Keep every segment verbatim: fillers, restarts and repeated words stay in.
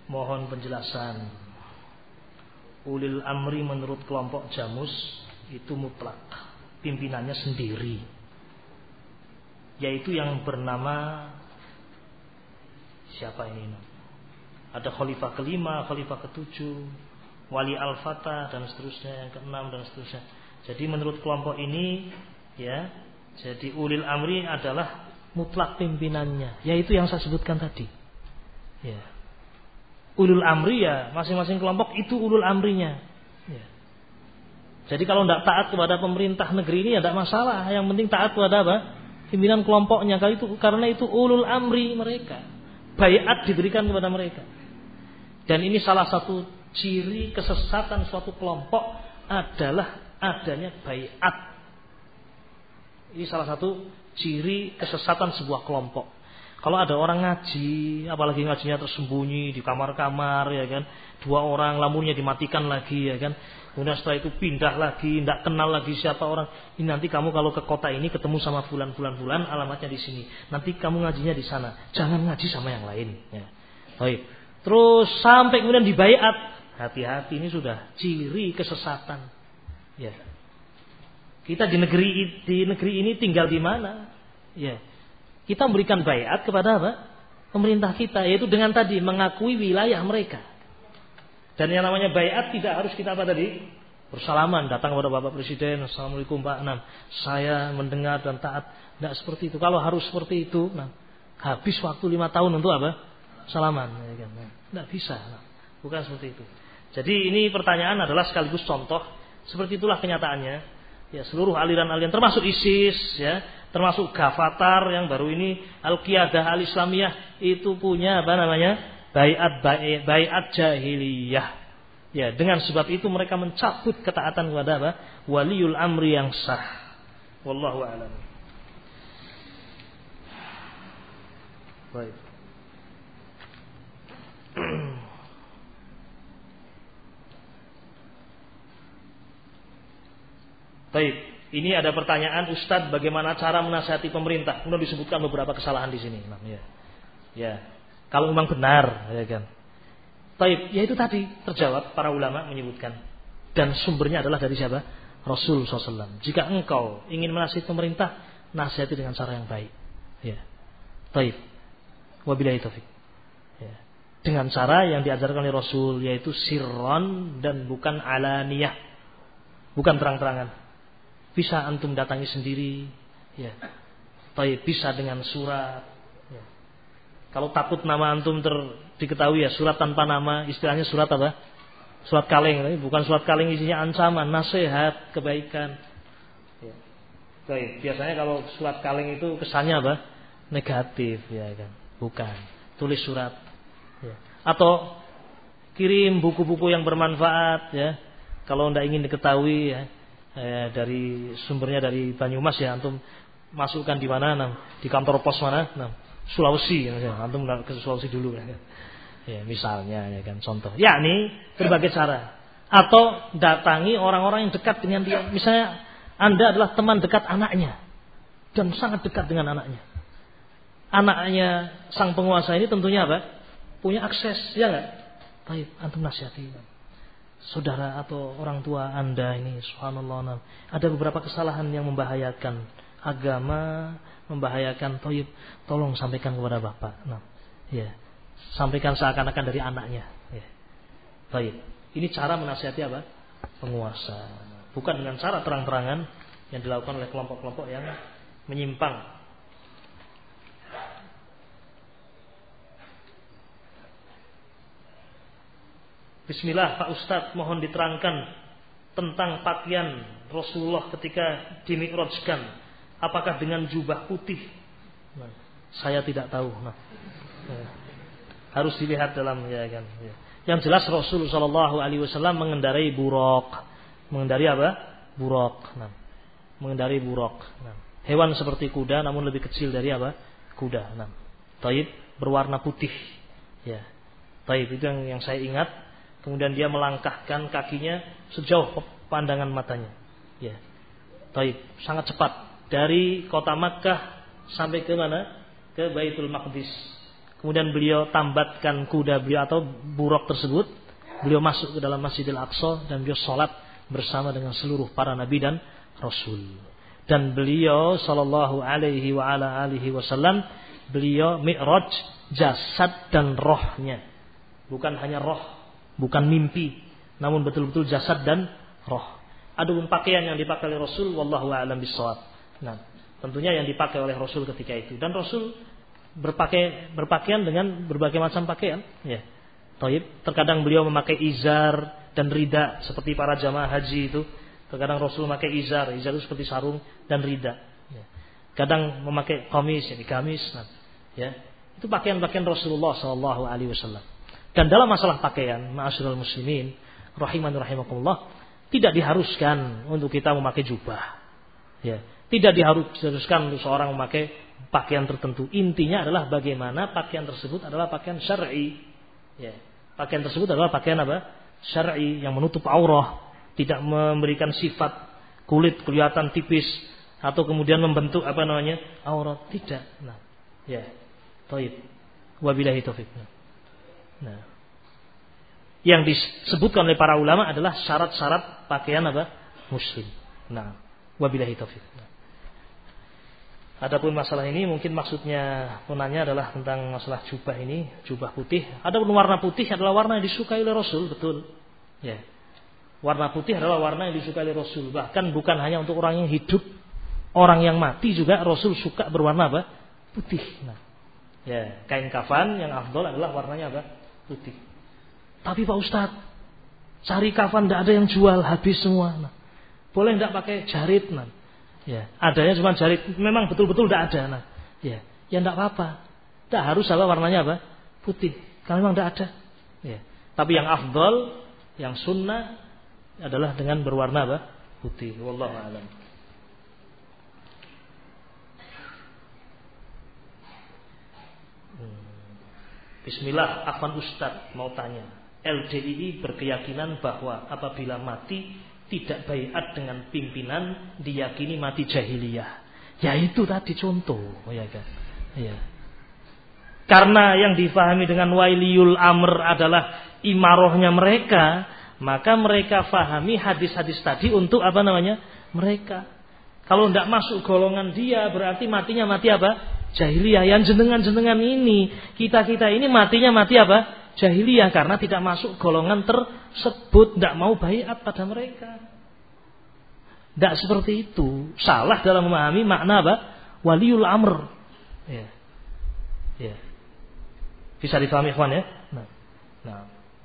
Mohon penjelasan. Ulil amri menurut kelompok Jamus itu mutlak, pimpinannya sendiri, yaitu yang bernama siapa ini? Ada khalifah kelima, khalifah ketujuh, wali al-fatah dan seterusnya, yang keenam dan seterusnya. Jadi menurut kelompok ini, ya, jadi ulil amri adalah mutlak pimpinannya, yaitu yang saya sebutkan tadi. Ya. Ulul amri ya, masing-masing kelompok itu ulul amrinya. Ya. Jadi kalau tidak taat kepada pemerintah negeri ini ya tidak masalah. Yang penting taat kepada apa? Pimpinan kelompoknya. Kalau itu karena itu ulul amri mereka. Baiat diberikan kepada mereka. Dan ini salah satu ciri kesesatan suatu kelompok adalah adanya baiat. Ini salah satu ciri kesesatan sebuah kelompok. Kalau ada orang ngaji, apalagi ngajinya tersembunyi di kamar-kamar, ya kan, dua orang lampunya dimatikan lagi, ya kan, kemudian setelah itu pindah lagi, tidak kenal lagi siapa orang. Ini nanti kamu kalau ke kota ini ketemu sama bulan-bulan-bulan, alamatnya di sini. Nanti kamu ngajinya di sana. Jangan ngaji sama yang lain. Ya. Baik. Terus sampai kemudian dibaiat. Hati-hati, ini sudah ciri kesesatan. Ya. Kita di negeri di negeri ini tinggal di mana? Ya. Kita memberikan baiat kepada apa? Pemerintah kita, yaitu dengan tadi mengakui wilayah mereka. Dan yang namanya baiat tidak harus kita apa tadi? Bersalaman, datang kepada Bapak Presiden, Assalamualaikum Pak, nah, saya mendengar dan taat. Tidak seperti itu. Kalau harus seperti itu, nah, habis waktu lima tahun untuk apa? Salaman. Ya kan? Nah, tidak bisa. Nah, bukan seperti itu. Jadi ini pertanyaan adalah sekaligus contoh. Seperti itulah kenyataannya. Ya, seluruh aliran-aliran termasuk ISIS, ya, termasuk Ghafatar yang baru ini Al-Qiyadah Al-Islamiyah itu punya apa namanya? Baiat baiat, baiat jahiliyah. Ya, dengan sebab itu mereka mencabut ketaatan kepada apa? Waliul amri yang sah. Wallahu a'lam. Baik. Baik, ini ada pertanyaan, Ustadz, bagaimana cara menasihati pemerintah? Kemudian disebutkan beberapa kesalahan di sini. Nah, ya. Ya, kalau memang benar, ya kan. Baik, ya itu tadi terjawab, para ulama menyebutkan, dan sumbernya adalah dari siapa? Rasul shallallahu alaihi wasallam. Jika engkau ingin menasihati pemerintah, nasihati dengan cara yang baik. Ya, baik. Wabillahi taufik. Ya. Dengan cara yang diajarkan oleh Rasul, yaitu sirron dan bukan alaniyah, bukan terang-terangan. Bisa antum datangi sendiri, ya. Baik, bisa dengan surat. Ya. Kalau takut nama antum ter diketahui ya surat tanpa nama, istilahnya surat apa? Surat kaleng, bukan surat kaleng isinya ancaman, nasihat, kebaikan. Ya. Baik, biasanya kalau surat kaleng itu kesannya apa? Negatif, ya kan? Bukan. Tulis surat. Ya. Atau kirim buku-buku yang bermanfaat, ya. Kalau tidak ingin diketahui, ya. Eh, dari sumbernya dari Banyumas ya, antum masukkan di mana? Nah, di kantor pos mana? Nah, Sulawesi, ya, antum ke Sulawesi dulu ya. Ya, misalnya ya kan contoh. Yakni berbagai cara. Atau datangi orang-orang yang dekat dengan dia. Misalnya Anda adalah teman dekat anaknya dan sangat dekat dengan anaknya. Anaknya sang penguasa ini tentunya apa? Punya akses, ya enggak? Baik, antum nasihati. Saudara atau orang tua Anda ini, subhanallah, ada beberapa kesalahan yang membahayakan agama, membahayakan toib, tolong sampaikan kepada bapak. Nah, ya, sampaikan seakan-akan dari anaknya. Ya. Baik, ini cara menasihati apa? Penguasa. Bukan dengan cara terang-terangan yang dilakukan oleh kelompok-kelompok yang menyimpang. Bismillah Pak Ustadz, mohon diterangkan tentang pakaian Rasulullah ketika dimi'rajkan. Apakah dengan jubah putih? Nah, saya tidak tahu. Nah, ya. Harus dilihat dalam ya kan. Ya. Yang jelas Rasul Shallallahu Alaihi Wasallam mengendarai buraq. Mengendarai apa? Buraq. Nah, mengendarai buraq. Nah, hewan seperti kuda, namun lebih kecil dari apa? Kuda. Nah, taib berwarna putih. Ya, taib itu yang, yang saya ingat. Kemudian dia melangkahkan kakinya sejauh pandangan matanya. Ya. Taib, sangat cepat dari kota Makkah sampai ke mana? Ke Baitul Maqdis. kemudian beliau tambatkan kuda beliau atau buruk tersebut, beliau masuk ke dalam Masjidil Aqsa dan beliau sholat bersama dengan seluruh para nabi dan rasul. Dan beliau sallallahu alaihi wa ala alihi wasallam, beliau mi'raj jasad dan rohnya. Bukan hanya roh, bukan mimpi, namun betul-betul jasad dan roh. Adapun pakaian yang dipakai oleh Rasul, wallahu a'lam bishawab. Nah, tentunya yang dipakai oleh Rasul ketika itu. Dan Rasul berpakai berpakaian dengan berbagai macam pakaian, ya. Thayyib, terkadang beliau memakai izar dan rida seperti para jamaah haji itu. Terkadang Rasul memakai izar, izar itu seperti sarung dan rida. Ya. Kadang memakai kamis, jadi kamis, nah, ya. Itu pakaian-pakaian Rasulullah sallallahu alaihi wasallam. Dan dalam masalah pakaian, ma'asyiral muslimin, rahiman rahimakumullah, tidak diharuskan untuk kita memakai jubah. Ya, tidak diharuskan untuk seorang memakai pakaian tertentu. Intinya adalah bagaimana pakaian tersebut adalah pakaian syar'i. Ya, pakaian tersebut adalah pakaian apa? Syar'i yang menutup aurah, tidak memberikan sifat kulit kelihatan tipis atau kemudian membentuk apa namanya? Aurat, tidak. Nah, ya. Thayyib. Wabillahi taufik. Nah, yang disebutkan oleh para ulama adalah syarat-syarat pakaian apa? Muslim. Nah, wabillahi taufik. Nah. Adapun masalah ini mungkin maksudnya penanya adalah tentang masalah jubah ini, jubah putih. Adapun warna putih adalah warna yang disukai oleh Rasul, betul. Ya. Warna putih adalah warna yang disukai oleh Rasul. Bahkan bukan hanya untuk orang yang hidup, orang yang mati juga Rasul suka berwarna apa? Putih. Nah, ya, kain kafan yang afdol adalah warnanya apa? Putih. Tapi Pak Ustadz, cari kafan tidak ada yang jual, habis semua. Nah, boleh tidak pakai jarit? Nah, ya, adanya cuma jarit. Memang betul-betul tidak ada. Nah, ya, ya tidak apa-apa. Tidak harus apa warnanya apa? Putih. Kalau memang tidak ada. Ya. Tapi yang afdol, yang sunnah adalah dengan berwarna apa? Putih. Wallahu a'lam. Bismillah, Afwan Ustadz mau tanya. L D I I berkeyakinan bahwa apabila mati tidak baiat dengan pimpinan, diyakini mati jahiliyah. Ya itu tadi contoh, ya kan? Ya. Karena yang difahami dengan waliyul amr adalah imarohnya mereka, maka mereka fahami hadis-hadis tadi untuk apa namanya? Mereka. Kalau tidak masuk golongan dia, berarti matinya mati apa? Jahiliyah. Yang jenengan-jenengan ini, kita-kita ini matinya mati apa? Jahiliyah, karena tidak masuk golongan tersebut, tidak mau baiat pada mereka. Tidak seperti itu. Salah dalam memahami makna apa? Waliul amr. Ya. Ya. Bisa difahami ikhwan ya? Nah. Nah.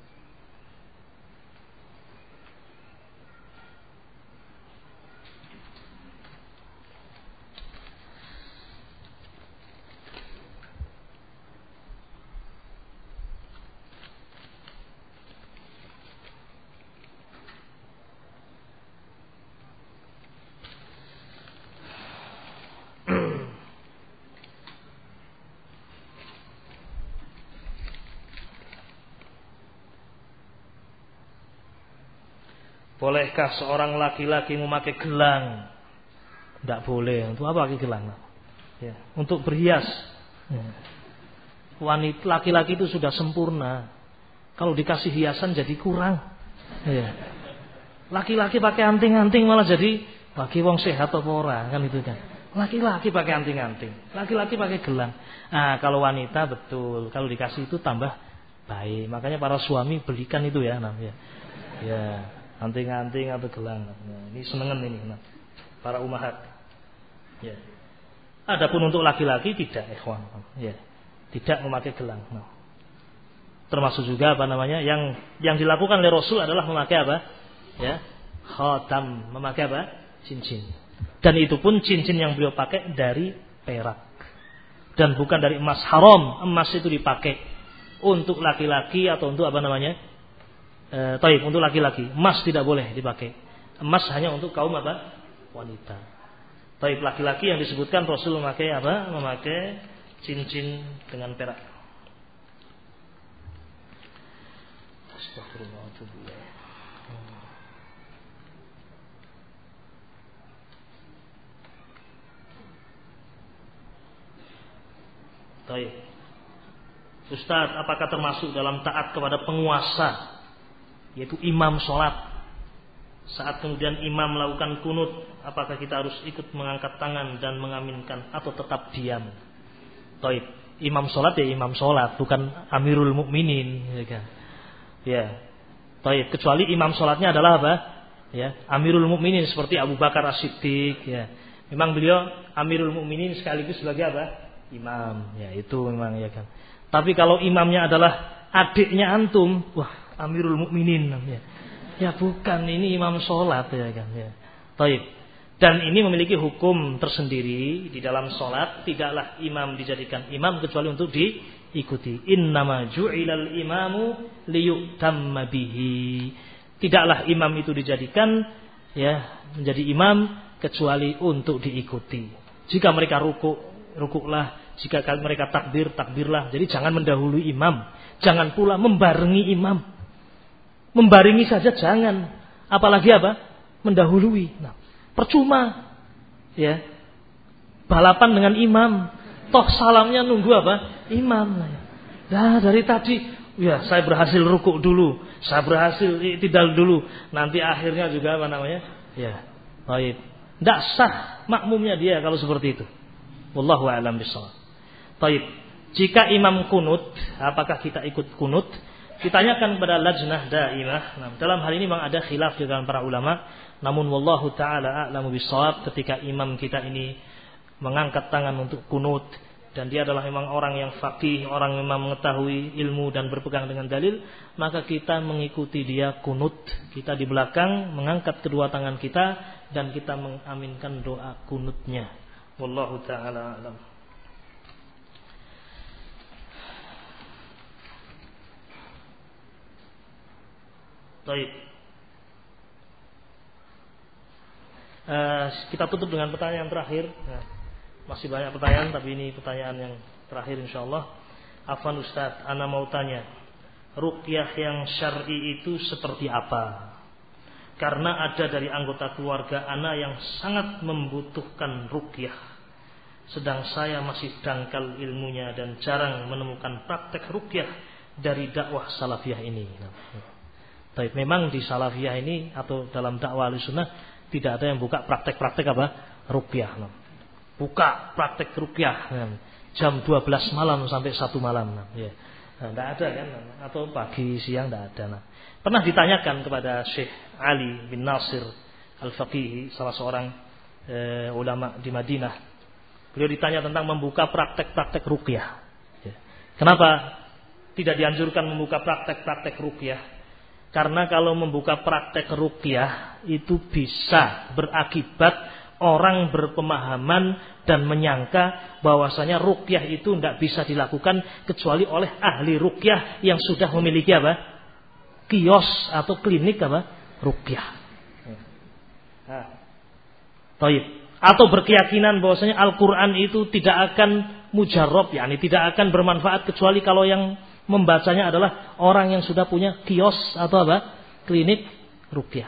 Bolehkah seorang laki-laki memakai gelang? Tidak boleh. Untuk apa pakai gelang? Ya, untuk berhias. Ya. Wanita laki-laki itu sudah sempurna. Kalau dikasih hiasan jadi kurang. Ya. Laki-laki pakai anting-anting malah jadi bagi wong sehat atau ora, kan itu kan. Laki-laki pakai anting-anting, laki-laki pakai gelang. Nah, kalau wanita betul, kalau dikasih itu tambah baik. Makanya para suami belikan itu ya, namanya. Ya. Anting-anting atau gelang. Nah, ini senengan ini. Nah, para umahat. Ya. Adapun untuk laki-laki tidak, ikhwan. Ya. Tidak memakai gelang. Nah. Termasuk juga apa namanya? Yang yang dilakukan oleh Rasul adalah memakai apa? Ya. Khatam, memakai apa? Cincin. Dan itu pun cincin yang beliau pakai dari perak. Dan bukan dari emas haram. Emas itu dipakai untuk laki-laki atau untuk apa namanya? E, taib, untuk laki-laki. Emas tidak boleh dipakai. Emas hanya untuk kaum apa? Wanita. Taib, laki-laki yang disebutkan Rasul memakai apa? Memakai cincin dengan perak. Astagfirullahaladzim. Taib. Ustaz, apakah termasuk dalam taat kepada penguasa, yaitu imam sholat? Saat kemudian imam melakukan kunut, apakah kita harus ikut mengangkat tangan dan mengaminkan atau tetap diam? Taib. Imam sholat ya imam sholat, bukan Amirul Mukminin, ya kan? Ya. Taib. Kecuali imam sholatnya adalah apa? Ya, Amirul Mukminin seperti Abu Bakar As-Siddiq. Ya. Memang beliau Amirul Mukminin sekaligus sebagai apa? Imam. Ya itu memang ya kan. Tapi kalau imamnya adalah adiknya antum, wah Amirul Mukminin namanya. Ya bukan, ini imam sholat ya kan. Ya. Taib. Dan ini memiliki hukum tersendiri di dalam sholat. Tidaklah imam dijadikan imam kecuali untuk diikuti. Innama ju'ilal imamu liyutamma bihi. Tidaklah imam itu dijadikan ya menjadi imam kecuali untuk diikuti. Jika mereka rukuk, rukuklah. Jika mereka takbir, takbirlah. Jadi jangan mendahului imam. Jangan pula membarengi imam. Membarengi saja jangan. Apalagi apa? Mendahului. Nah, percuma. Ya. Balapan dengan imam. Toh salamnya nunggu apa? Imam. Nah, dari tadi, ya saya berhasil rukuk dulu. Saya berhasil i'tidal dulu. Nanti akhirnya juga apa namanya? Ya. Baik. Tidak sah makmumnya dia kalau seperti itu. Wallahu a'lam bishawab. Baik. Jika imam kunut, apakah kita ikut kunut? Ditanyakan kepada lajnah daimah. Nah, dalam hal ini memang ada khilaf di kalangan para ulama. Namun wallahu taala a'lamu bishawab, ketika imam kita ini mengangkat tangan untuk kunut dan dia adalah memang orang yang faqih, orang yang memang mengetahui ilmu dan berpegang dengan dalil, maka kita mengikuti dia kunut. Kita di belakang mengangkat kedua tangan kita dan kita mengaminkan doa kunutnya. Wallahu taala a'lam. Baik. Uh, kita tutup dengan pertanyaan terakhir. Nah, masih banyak pertanyaan, tapi ini pertanyaan yang terakhir insyaallah. Afwan Ustaz, ana mau tanya, ruqyah yang syar'i itu seperti apa? Karena ada dari anggota keluarga ana yang sangat membutuhkan ruqyah, sedang saya masih dangkal ilmunya dan jarang menemukan praktek ruqyah dari dakwah salafiyah ini. Nah, baik, memang di salafiyah ini atau dalam dakwah Ahlussunnah tidak ada yang buka praktek-praktek apa? Ruqyah. Buka praktek ruqyah jam dua belas malam sampai satu malam. Ya. Nah, tidak ada kan? Atau pagi siang tidak ada. Nah, pernah ditanyakan kepada Syekh Ali bin Nasir Al-Faqihi, salah seorang e, ulama di Madinah. Beliau ditanya tentang membuka praktek-praktek ruqyah. Ya. Kenapa tidak dianjurkan membuka praktek-praktek ruqyah? Karena kalau membuka praktek ruqyah itu bisa berakibat orang berpemahaman dan menyangka bahwasanya ruqyah itu tidak bisa dilakukan kecuali oleh ahli ruqyah yang sudah memiliki apa? Kios atau klinik apa? Ruqyah. Nah. Taib. Atau berkeyakinan bahwasanya Al-Qur'an itu tidak akan mujarrab, yakni tidak akan bermanfaat kecuali kalau yang membacanya adalah orang yang sudah punya kios atau apa? Klinik ruqyah.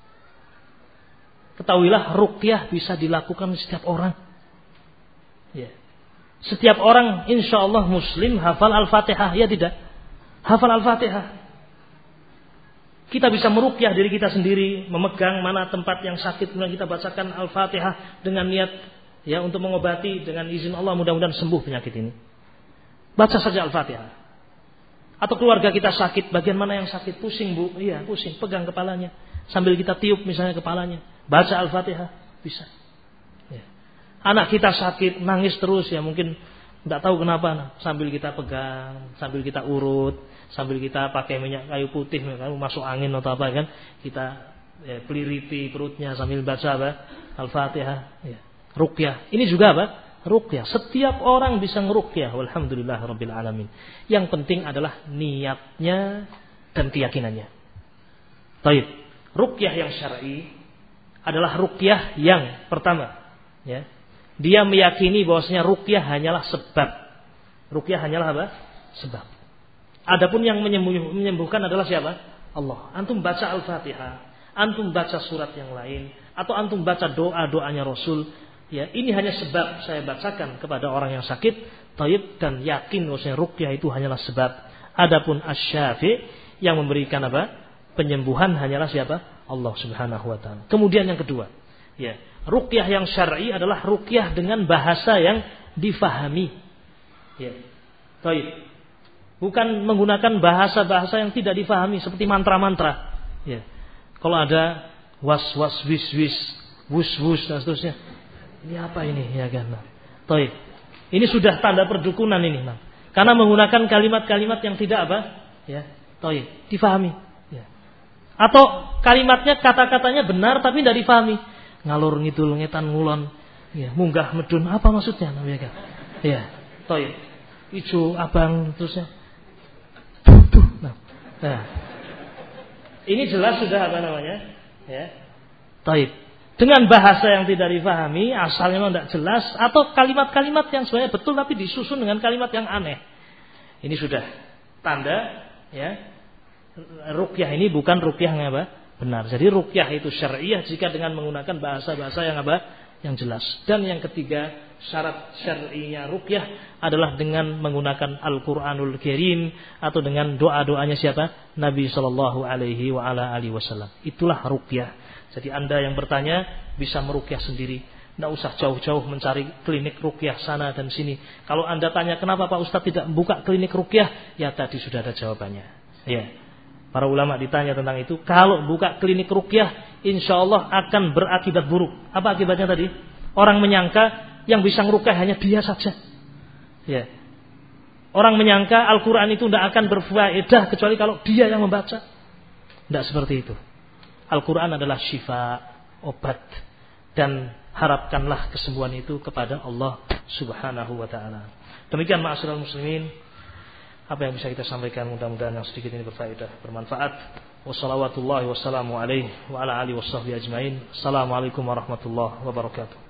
Ketahuilah ruqyah bisa dilakukan setiap orang. Ya. Setiap orang insyaallah muslim hafal Al-Fatihah, ya tidak? Hafal Al-Fatihah. Kita bisa meruqyah diri kita sendiri, memegang mana tempat yang sakit kemudian kita bacakan Al-Fatihah dengan niat ya untuk mengobati, dengan izin Allah mudah-mudahan sembuh penyakit ini. Baca saja Al-Fatihah. Atau keluarga kita sakit, bagian mana yang sakit? Pusing bu, iya pusing, pegang kepalanya. Sambil kita tiup misalnya kepalanya. Baca Al-Fatihah, bisa. Ya. Anak kita sakit, nangis terus ya mungkin tidak tahu kenapa. Nah, sambil kita pegang, sambil kita urut, sambil kita pakai minyak kayu putih, masuk angin atau apa kan. Kita ya, peliriti perutnya sambil baca apa? Al-Fatihah. Ya. Ruqyah. Ini juga apa? Ruqyah. Setiap orang bisa ngeruqyah. Walhamdulillah rabbil alamin. Yang penting adalah niatnya dan keyakinannya. Baik. Ruqyah yang syar'i adalah ruqyah yang pertama, ya. Dia meyakini bahwasanya ruqyah hanyalah sebab. Ruqyah hanyalah apa? Sebab. Adapun yang menyembuhkan adalah siapa? Allah. Antum baca Al-Fatihah, antum baca surat yang lain, atau antum baca doa-doanya Rasul. Ya, ini hanya sebab saya bacakan kepada orang yang sakit, Taib, dan yakin bahwasanya ruqyah itu hanyalah sebab. Adapun asy-syafi' yang memberikan apa? Penyembuhan hanyalah siapa? Allah Subhanahu wa taala. Kemudian yang kedua, ya, ruqyah yang syar'i adalah ruqyah dengan bahasa yang difahami. Ya. Taib. Bukan menggunakan bahasa-bahasa yang tidak difahami seperti mantra-mantra. Ya. Kalau ada was-was, wis-wis, wus-wus dan seterusnya. Ini apa ini? Ya kan. Taib. Ini sudah tanda perdukunan ini, nah. Karena menggunakan kalimat-kalimat yang tidak apa? Ya, taib. Difahami. Ya. Atau kalimatnya, kata-katanya benar tapi tidak difahami. Ngalur ngidul ngetan ngulon. Ya, munggah medun, apa maksudnya? Nah, ya kan. Ya, taib. Ijo abang terusnya. Nah, nah, ini jelas sudah apa namanya, ya, taib. Dengan bahasa yang tidak difahami, asalnya memang tidak jelas, atau kalimat-kalimat yang sebenarnya betul tapi disusun dengan kalimat yang aneh. Ini sudah tanda, ya, ruqyah ini bukan ruqyah yang apa? Benar. Jadi ruqyah itu syariah jika dengan menggunakan bahasa-bahasa yang apa? Yang jelas. Dan yang ketiga, syarat syar'inya ruqyah adalah dengan menggunakan Al-Qur'anul Karim atau dengan doa-doanya siapa? Nabi sallallahu alaihi wa ala alihi wasallam. Itulah ruqyah. Jadi Anda yang bertanya bisa meruqyah sendiri. Tidak usah jauh-jauh mencari klinik ruqyah sana dan sini. Kalau Anda tanya kenapa Pak Ustadz tidak membuka klinik ruqyah, ya tadi sudah ada jawabannya. Ya. Para ulama ditanya tentang itu. Kalau buka klinik ruqyah, insya Allah akan berakibat buruk. Apa akibatnya tadi? Orang menyangka yang bisa meruqyah hanya dia saja. Ya. Orang menyangka Al-Quran itu tidak akan berfaedah kecuali kalau dia yang membaca. Tidak seperti itu. Al-Quran adalah syifa, obat. Dan harapkanlah kesembuhan itu kepada Allah Subhanahu wa ta'ala. Demikian ma'asyiral muslimin, apa yang bisa kita sampaikan, mudah-mudahan yang sedikit ini berfaedah, bermanfaat. Wassalawatullahi wassalamu alaihi wa ala alihi washabbihi ajmain. Assalamualaikum warahmatullahi wabarakatuh.